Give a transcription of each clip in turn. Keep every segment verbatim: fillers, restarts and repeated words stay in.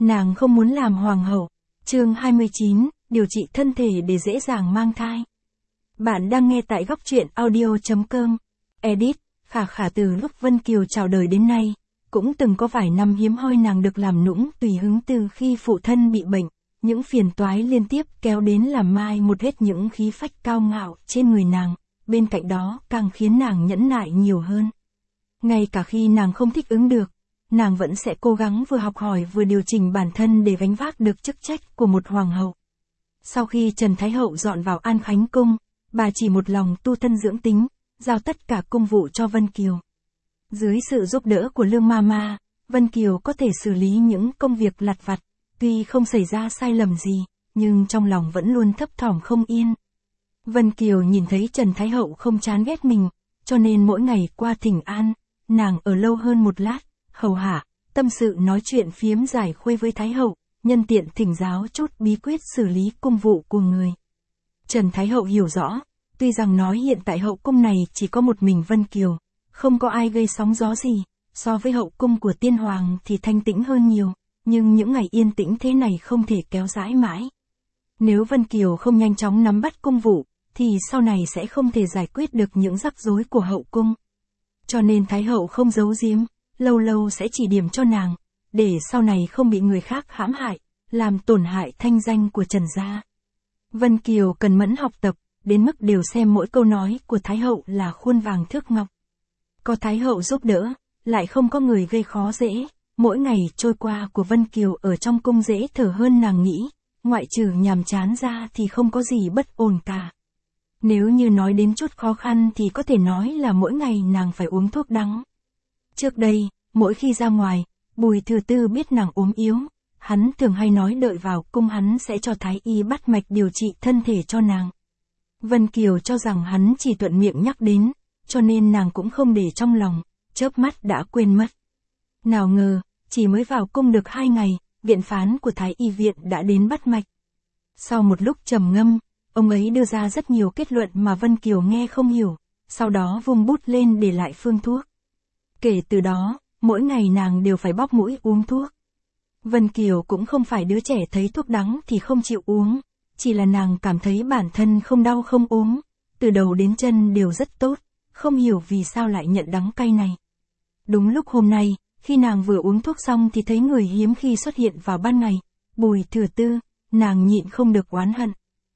Nàng không muốn làm hoàng hậu. Chương hai mươi chín, điều trị thân thể để dễ dàng mang thai. Bạn đang nghe tại góc truyện audio chấm com. Edit, Khả Khả từ lúc Vân Kiều chào đời đến nay, cũng từng có vài năm hiếm hoi nàng được làm nũng tùy hứng từ khi phụ thân bị bệnh. Những phiền toái liên tiếp kéo đến làm mai một hết những khí phách cao ngạo trên người nàng, bên cạnh đó càng khiến nàng nhẫn nại nhiều hơn. Ngay cả khi nàng không thích ứng được, nàng vẫn sẽ cố gắng vừa học hỏi vừa điều chỉnh bản thân để gánh vác được chức trách của một hoàng hậu. Sau khi Trần Thái Hậu dọn vào An Khánh Cung, bà chỉ một lòng tu thân dưỡng tính, giao tất cả công vụ cho Vân Kiều. Dưới sự giúp đỡ của Lương Mama, Vân Kiều có thể xử lý những công việc lặt vặt, tuy không xảy ra sai lầm gì, nhưng trong lòng vẫn luôn thấp thỏm không yên. Vân Kiều nhìn thấy Trần Thái Hậu không chán ghét mình, cho nên mỗi ngày qua thỉnh an, nàng ở lâu hơn một lát, hầu hạ, tâm sự nói chuyện phiếm giải khuây với Thái Hậu, nhân tiện thỉnh giáo chút bí quyết xử lý cung vụ của người. Trần Thái Hậu hiểu rõ, tuy rằng nói hiện tại hậu cung này chỉ có một mình Vân Kiều, không có ai gây sóng gió gì, so với hậu cung của tiên hoàng thì thanh tĩnh hơn nhiều, nhưng những ngày yên tĩnh thế này không thể kéo dài mãi. Nếu Vân Kiều không nhanh chóng nắm bắt cung vụ, thì sau này sẽ không thể giải quyết được những rắc rối của hậu cung. Cho nên Thái Hậu không giấu giếm, lâu lâu sẽ chỉ điểm cho nàng, để sau này không bị người khác hãm hại, làm tổn hại thanh danh của Trần gia. Vân Kiều cần mẫn học tập, đến mức đều xem mỗi câu nói của Thái Hậu là khuôn vàng thước ngọc. Có Thái Hậu giúp đỡ, lại không có người gây khó dễ, mỗi ngày trôi qua của Vân Kiều ở trong cung dễ thở hơn nàng nghĩ, ngoại trừ nhàm chán ra thì không có gì bất ổn cả. Nếu như nói đến chút khó khăn thì có thể nói là mỗi ngày nàng phải uống thuốc đắng. Trước đây, mỗi khi ra ngoài, Bùi Thừa Tư biết nàng ốm yếu, hắn thường hay nói đợi vào cung hắn sẽ cho thái y bắt mạch điều trị thân thể cho nàng. Vân Kiều cho rằng hắn chỉ thuận miệng nhắc đến, cho nên nàng cũng không để trong lòng, chớp mắt đã quên mất. Nào ngờ, chỉ mới vào cung được hai ngày, viện phán của thái y viện đã đến bắt mạch. Sau một lúc trầm ngâm, ông ấy đưa ra rất nhiều kết luận mà Vân Kiều nghe không hiểu, sau đó vung bút lên để lại phương thuốc. Kể từ đó, mỗi ngày nàng đều phải bóp mũi uống thuốc. Vân Kiều cũng không phải đứa trẻ thấy thuốc đắng thì không chịu uống, chỉ là nàng cảm thấy bản thân không đau không ốm, từ đầu đến chân đều rất tốt, không hiểu vì sao lại nhận đắng cay này. Đúng lúc hôm nay, khi nàng vừa uống thuốc xong thì thấy người hiếm khi xuất hiện vào ban ngày, Bùi Thừa Tư, nàng nhịn không được oán hận.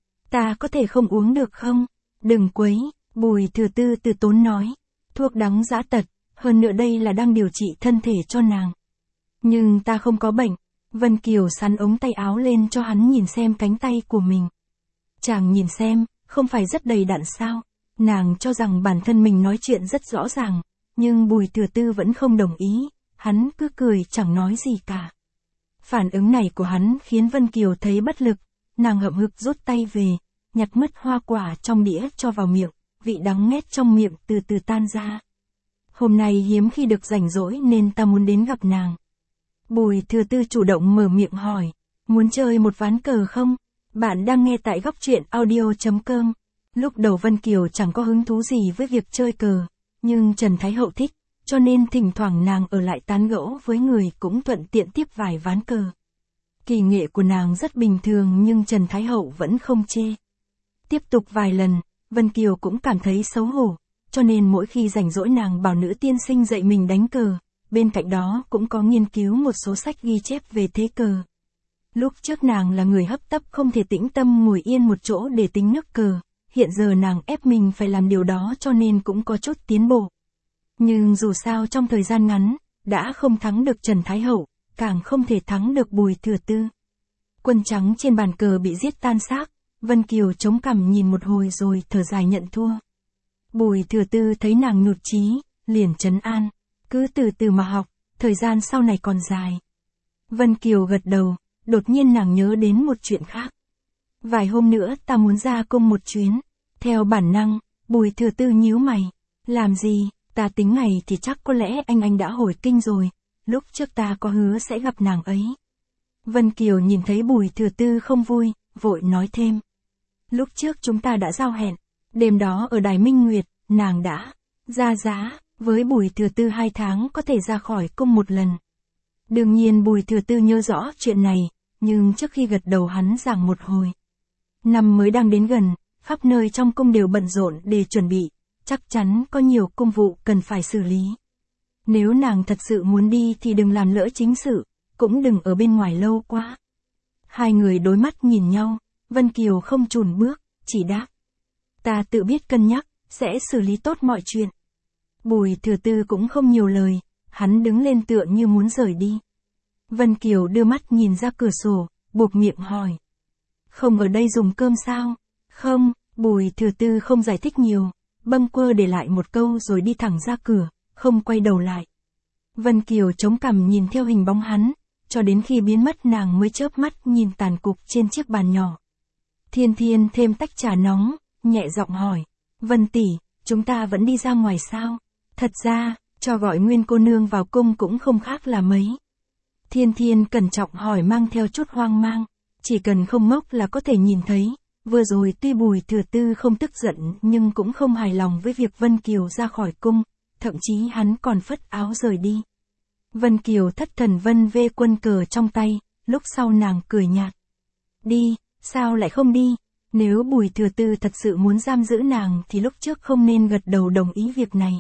Ta có thể không uống được không? Đừng quấy, Bùi Thừa Tư từ tốn nói, thuốc đắng dã tật, hơn nữa đây là đang điều trị thân thể cho nàng. Nhưng ta không có bệnh. Vân Kiều sắn ống tay áo lên cho hắn nhìn xem cánh tay của mình. Chàng nhìn xem, không phải rất đầy đặn sao? Nàng cho rằng bản thân mình nói chuyện rất rõ ràng, nhưng Bùi Thừa Tư vẫn không đồng ý, hắn cứ cười chẳng nói gì cả. Phản ứng này của hắn khiến Vân Kiều thấy bất lực, nàng hậm hực rút tay về, nhặt mứt hoa quả trong đĩa cho vào miệng, vị đắng nghét trong miệng từ từ tan ra. Hôm nay hiếm khi được rảnh rỗi nên ta muốn đến gặp nàng. Bùi Thừa Tư chủ động mở miệng hỏi, muốn chơi một ván cờ không? Bạn đang nghe tại góc truyện audio chấm com. Lúc đầu Vân Kiều chẳng có hứng thú gì với việc chơi cờ, nhưng Trần Thái Hậu thích, cho nên thỉnh thoảng nàng ở lại tán gẫu với người cũng thuận tiện tiếp vài ván cờ. Kỳ nghệ của nàng rất bình thường nhưng Trần Thái Hậu vẫn không chê. Tiếp tục vài lần, Vân Kiều cũng cảm thấy xấu hổ, cho nên mỗi khi rảnh rỗi nàng bảo nữ tiên sinh dạy mình đánh cờ, bên cạnh đó cũng có nghiên cứu một số sách ghi chép về thế cờ. Lúc trước nàng là người hấp tấp không thể tĩnh tâm ngồi yên một chỗ để tính nước cờ, hiện giờ nàng ép mình phải làm điều đó cho nên cũng có chút tiến bộ. Nhưng dù sao trong thời gian ngắn, đã không thắng được Trần Thái Hậu, càng không thể thắng được Bùi Thừa Tư. Quân trắng trên bàn cờ bị giết tan xác, Vân Kiều chống cằm nhìn một hồi rồi thở dài nhận thua. Bùi Thừa Tư thấy nàng nhụt chí, liền trấn an, cứ từ từ mà học, thời gian sau này còn dài. Vân Kiều gật đầu, đột nhiên nàng nhớ đến một chuyện khác. Vài hôm nữa ta muốn ra cung một chuyến. Theo bản năng, Bùi Thừa Tư nhíu mày. Làm gì, ta tính ngày thì chắc có lẽ anh anh đã hồi kinh rồi, lúc trước ta có hứa sẽ gặp nàng ấy. Vân Kiều nhìn thấy Bùi Thừa Tư không vui, vội nói thêm. Lúc trước chúng ta đã giao hẹn, đêm đó ở Đài Minh Nguyệt, nàng đã ra giá, với Bùi Thừa Tư hai tháng có thể ra khỏi cung một lần. Đương nhiên Bùi Thừa Tư nhớ rõ chuyện này, nhưng trước khi gật đầu hắn giảng một hồi. Năm mới đang đến gần, khắp nơi trong cung đều bận rộn để chuẩn bị, chắc chắn có nhiều công vụ cần phải xử lý. Nếu nàng thật sự muốn đi thì đừng làm lỡ chính sự, cũng đừng ở bên ngoài lâu quá. Hai người đối mắt nhìn nhau, Vân Kiều không chùn bước, chỉ đáp. Ta tự biết cân nhắc, sẽ xử lý tốt mọi chuyện. Bùi Thừa Tư cũng không nhiều lời, hắn đứng lên tựa như muốn rời đi. Vân Kiều đưa mắt nhìn ra cửa sổ, buộc miệng hỏi. Không ở đây dùng cơm sao? Không, Bùi Thừa Tư không giải thích nhiều, bâng quơ để lại một câu rồi đi thẳng ra cửa, không quay đầu lại. Vân Kiều chống cằm nhìn theo hình bóng hắn, cho đến khi biến mất nàng mới chớp mắt nhìn tàn cục trên chiếc bàn nhỏ. Thiên Thiên thêm tách trà nóng, nhẹ giọng hỏi. Vân tỷ, chúng ta vẫn đi ra ngoài sao? Thật ra, cho gọi Nguyên cô nương vào cung cũng không khác là mấy. Thiên Thiên cẩn trọng hỏi mang theo chút hoang mang, chỉ cần không ngốc là có thể nhìn thấy. Vừa rồi tuy Bùi Thừa Tư không tức giận nhưng cũng không hài lòng với việc Vân Kiều ra khỏi cung, thậm chí hắn còn phất áo rời đi. Vân Kiều thất thần vân vê quân cờ trong tay, lúc sau nàng cười nhạt. Đi, sao lại không đi? Nếu Bùi Thừa Tư thật sự muốn giam giữ nàng thì lúc trước không nên gật đầu đồng ý việc này.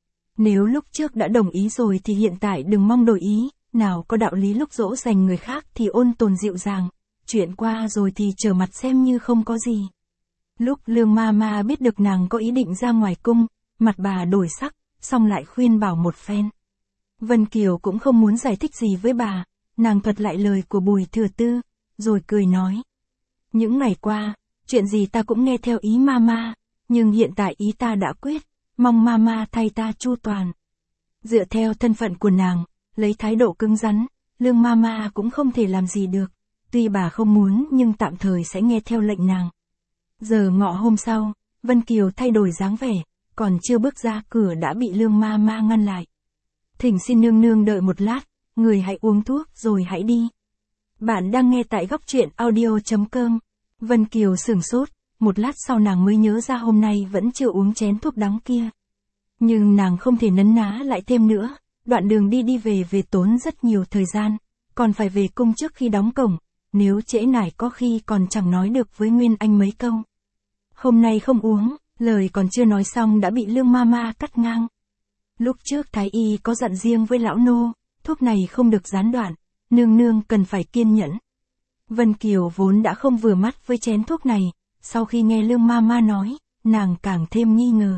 Nếu lúc trước đã đồng ý rồi thì hiện tại đừng mong đổi ý, nào có đạo lý lúc dỗ dành người khác thì ôn tồn dịu dàng, chuyện qua rồi thì trở mặt xem như không có gì. Lúc Lương Ma Ma biết được nàng có ý định ra ngoài cung, mặt bà đổi sắc, xong lại khuyên bảo một phen. Vân Kiều cũng không muốn giải thích gì với bà, nàng thuật lại lời của Bùi Thừa Tư, rồi cười nói. Những ngày qua, chuyện gì ta cũng nghe theo ý Mama, nhưng hiện tại ý ta đã quyết, mong Mama thay ta chu toàn. Dựa theo thân phận của nàng, lấy thái độ cứng rắn, Lương Mama cũng không thể làm gì được, tuy bà không muốn nhưng tạm thời sẽ nghe theo lệnh nàng. Giờ ngọ hôm sau, Vân Kiều thay đổi dáng vẻ, còn chưa bước ra cửa đã bị Lương Mama ngăn lại. Thỉnh xin nương nương đợi một lát, người hãy uống thuốc rồi hãy đi. Bạn đang nghe tại góc truyện audio chấm com. Vân Kiều sửng sốt, một lát sau nàng mới nhớ ra hôm nay vẫn chưa uống chén thuốc đắng kia. Nhưng nàng không thể nấn ná lại thêm nữa, đoạn đường đi đi về về tốn rất nhiều thời gian, còn phải về cung trước khi đóng cổng, nếu trễ nải có khi còn chẳng nói được với Nguyên Anh mấy câu. Hôm nay không uống, lời còn chưa nói xong đã bị Lương Mama cắt ngang. Lúc trước Thái Y có dặn riêng với lão nô, thuốc này không được gián đoạn, nương nương cần phải kiên nhẫn. Vân Kiều vốn đã không vừa mắt với chén thuốc này, sau khi nghe Lương Mama nói, nàng càng thêm nghi ngờ.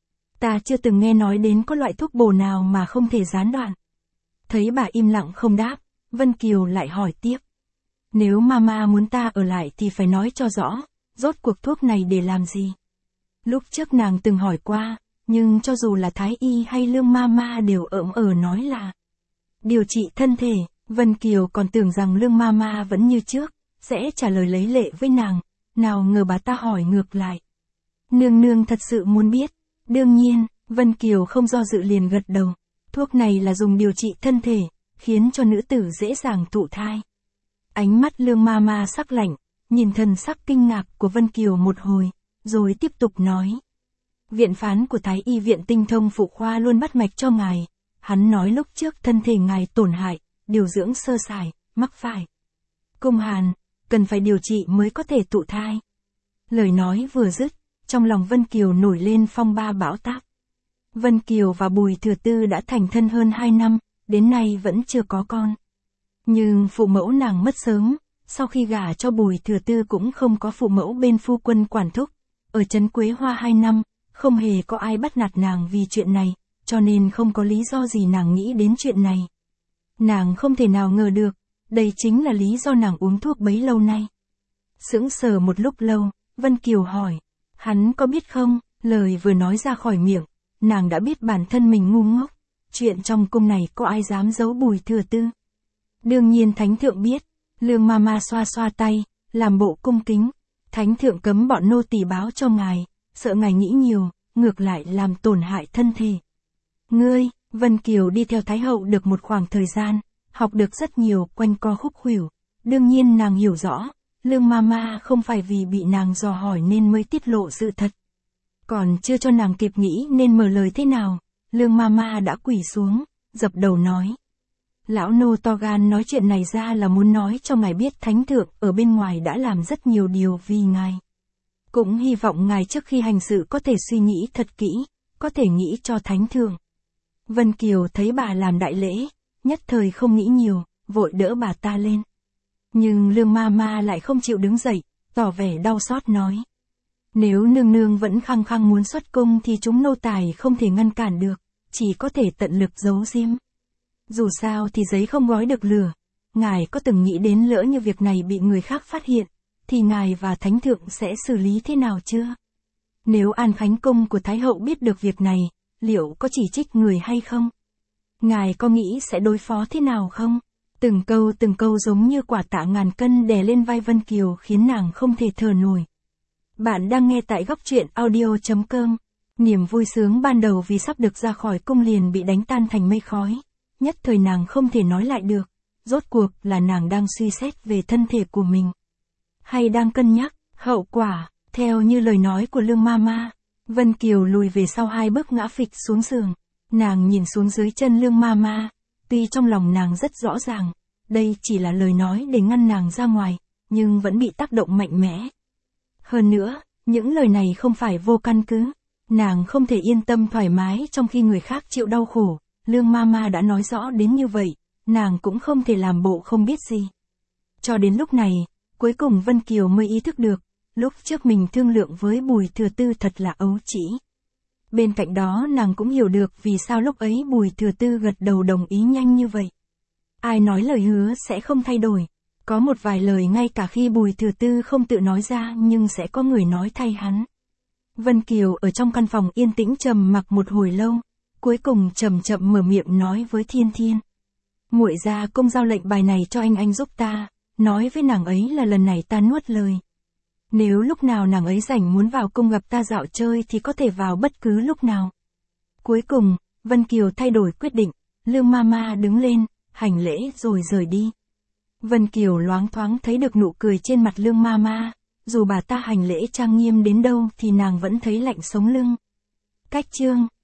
Ta chưa từng nghe nói đến có loại thuốc bổ nào mà không thể gián đoạn. Thấy bà im lặng không đáp, Vân Kiều lại hỏi tiếp. Nếu Mama muốn ta ở lại thì phải nói cho rõ, rốt cuộc thuốc này để làm gì? Lúc trước nàng từng hỏi qua, nhưng cho dù là Thái Y hay Lương Mama đều ỡm ờ nói là điều trị thân thể. Vân Kiều còn tưởng rằng Lương Mama vẫn như trước, sẽ trả lời lấy lệ với nàng, nào ngờ bà ta hỏi ngược lại. Nương nương thật sự muốn biết. Đương nhiên, Vân Kiều không do dự liền gật đầu. Thuốc này là dùng điều trị thân thể, khiến cho nữ tử dễ dàng thụ thai. Ánh mắt Lương Mama sắc lạnh, nhìn thần sắc kinh ngạc của Vân Kiều một hồi, rồi tiếp tục nói. Viện phán của Thái Y viện Tinh Thông Phụ Khoa luôn bắt mạch cho ngài. Hắn nói lúc trước thân thể ngài tổn hại, điều dưỡng sơ sài, mắc phải cung hàn, cần phải điều trị mới có thể thụ thai. Lời nói vừa dứt, trong lòng Vân Kiều nổi lên phong ba bão táp. Vân Kiều và Bùi Thừa Tư đã thành thân hơn hai năm, đến nay vẫn chưa có con. Nhưng phụ mẫu nàng mất sớm, sau khi gả cho Bùi Thừa Tư cũng không có phụ mẫu bên phu quân quản thúc. Ở trấn Quế Hoa hai năm, không hề có ai bắt nạt nàng vì chuyện này, cho nên không có lý do gì nàng nghĩ đến chuyện này. Nàng không thể nào ngờ được, đây chính là lý do nàng uống thuốc bấy lâu nay. Sững sờ một lúc lâu, Vân Kiều hỏi, hắn có biết không? Lời vừa nói ra khỏi miệng, nàng đã biết bản thân mình ngu ngốc, chuyện trong cung này có ai dám giấu Bùi Thừa Tư. Đương nhiên Thánh Thượng biết, Lương Mama xoa xoa tay, làm bộ cung kính, Thánh Thượng cấm bọn nô tỳ báo cho ngài, sợ ngài nghĩ nhiều, ngược lại làm tổn hại thân thể. Ngươi, Vân Kiều đi theo Thái Hậu được một khoảng thời gian, học được rất nhiều quanh co khúc khuỷu, đương nhiên nàng hiểu rõ, Lương Mama không phải vì bị nàng dò hỏi nên mới tiết lộ sự thật. Còn chưa cho nàng kịp nghĩ nên mở lời thế nào, Lương Mama đã quỳ xuống, dập đầu nói. Lão nô to gan nói chuyện này ra là muốn nói cho ngài biết thánh thượng ở bên ngoài đã làm rất nhiều điều vì ngài. Cũng hy vọng ngài trước khi hành sự có thể suy nghĩ thật kỹ, có thể nghĩ cho thánh thượng. Vân Kiều thấy bà làm đại lễ, nhất thời không nghĩ nhiều, vội đỡ bà ta lên. Nhưng Lương ma ma lại không chịu đứng dậy, tỏ vẻ đau xót nói. Nếu nương nương vẫn khăng khăng muốn xuất cung thì chúng nô tài không thể ngăn cản được, chỉ có thể tận lực giấu giếm. Dù sao thì giấy không gói được lửa, ngài có từng nghĩ đến lỡ như việc này bị người khác phát hiện, thì ngài và thánh thượng sẽ xử lý thế nào chưa? Nếu An Khánh cung của Thái hậu biết được việc này, liệu có chỉ trích người hay không? Ngài có nghĩ sẽ đối phó thế nào không? Từng câu từng câu giống như quả tạ ngàn cân đè lên vai Vân Kiều khiến nàng không thể thở nổi. Bạn đang nghe tại góc truyện audio chấm com. Niềm vui sướng ban đầu vì sắp được ra khỏi cung liền bị đánh tan thành mây khói. Nhất thời nàng không thể nói lại được. Rốt cuộc là nàng đang suy xét về thân thể của mình. Hay đang cân nhắc, hậu quả, theo như lời nói của Lương ma ma. Vân Kiều lùi về sau hai bước ngã phịch xuống giường. Nàng nhìn xuống dưới chân Lương ma ma. Tuy trong lòng nàng rất rõ ràng, đây chỉ là lời nói để ngăn nàng ra ngoài, nhưng vẫn bị tác động mạnh mẽ. Hơn nữa, những lời này không phải vô căn cứ. Nàng không thể yên tâm thoải mái trong khi người khác chịu đau khổ. Lương ma ma đã nói rõ đến như vậy, nàng cũng không thể làm bộ không biết gì. Cho đến lúc này, cuối cùng Vân Kiều mới ý thức được, lúc trước mình thương lượng với Bùi Thừa Tư thật là ấu trĩ. Bên cạnh đó nàng cũng hiểu được vì sao lúc ấy Bùi Thừa Tư gật đầu đồng ý nhanh như vậy. Ai nói lời hứa sẽ không thay đổi. Có một vài lời ngay cả khi Bùi Thừa Tư không tự nói ra nhưng sẽ có người nói thay hắn. Vân Kiều ở trong căn phòng yên tĩnh trầm mặc một hồi lâu, cuối cùng chậm chậm mở miệng nói với Thiên Thiên. Muội ra cung giao lệnh bài này cho anh anh giúp ta, nói với nàng ấy là lần này ta nuốt lời. Nếu lúc nào nàng ấy rảnh muốn vào cung gặp ta dạo chơi thì có thể vào bất cứ lúc nào. Cuối cùng, Vân Kiều thay đổi quyết định, Lương ma ma đứng lên, hành lễ rồi rời đi. Vân Kiều loáng thoáng thấy được nụ cười trên mặt Lương ma ma, dù bà ta hành lễ trang nghiêm đến đâu thì nàng vẫn thấy lạnh sống lưng. Cách chương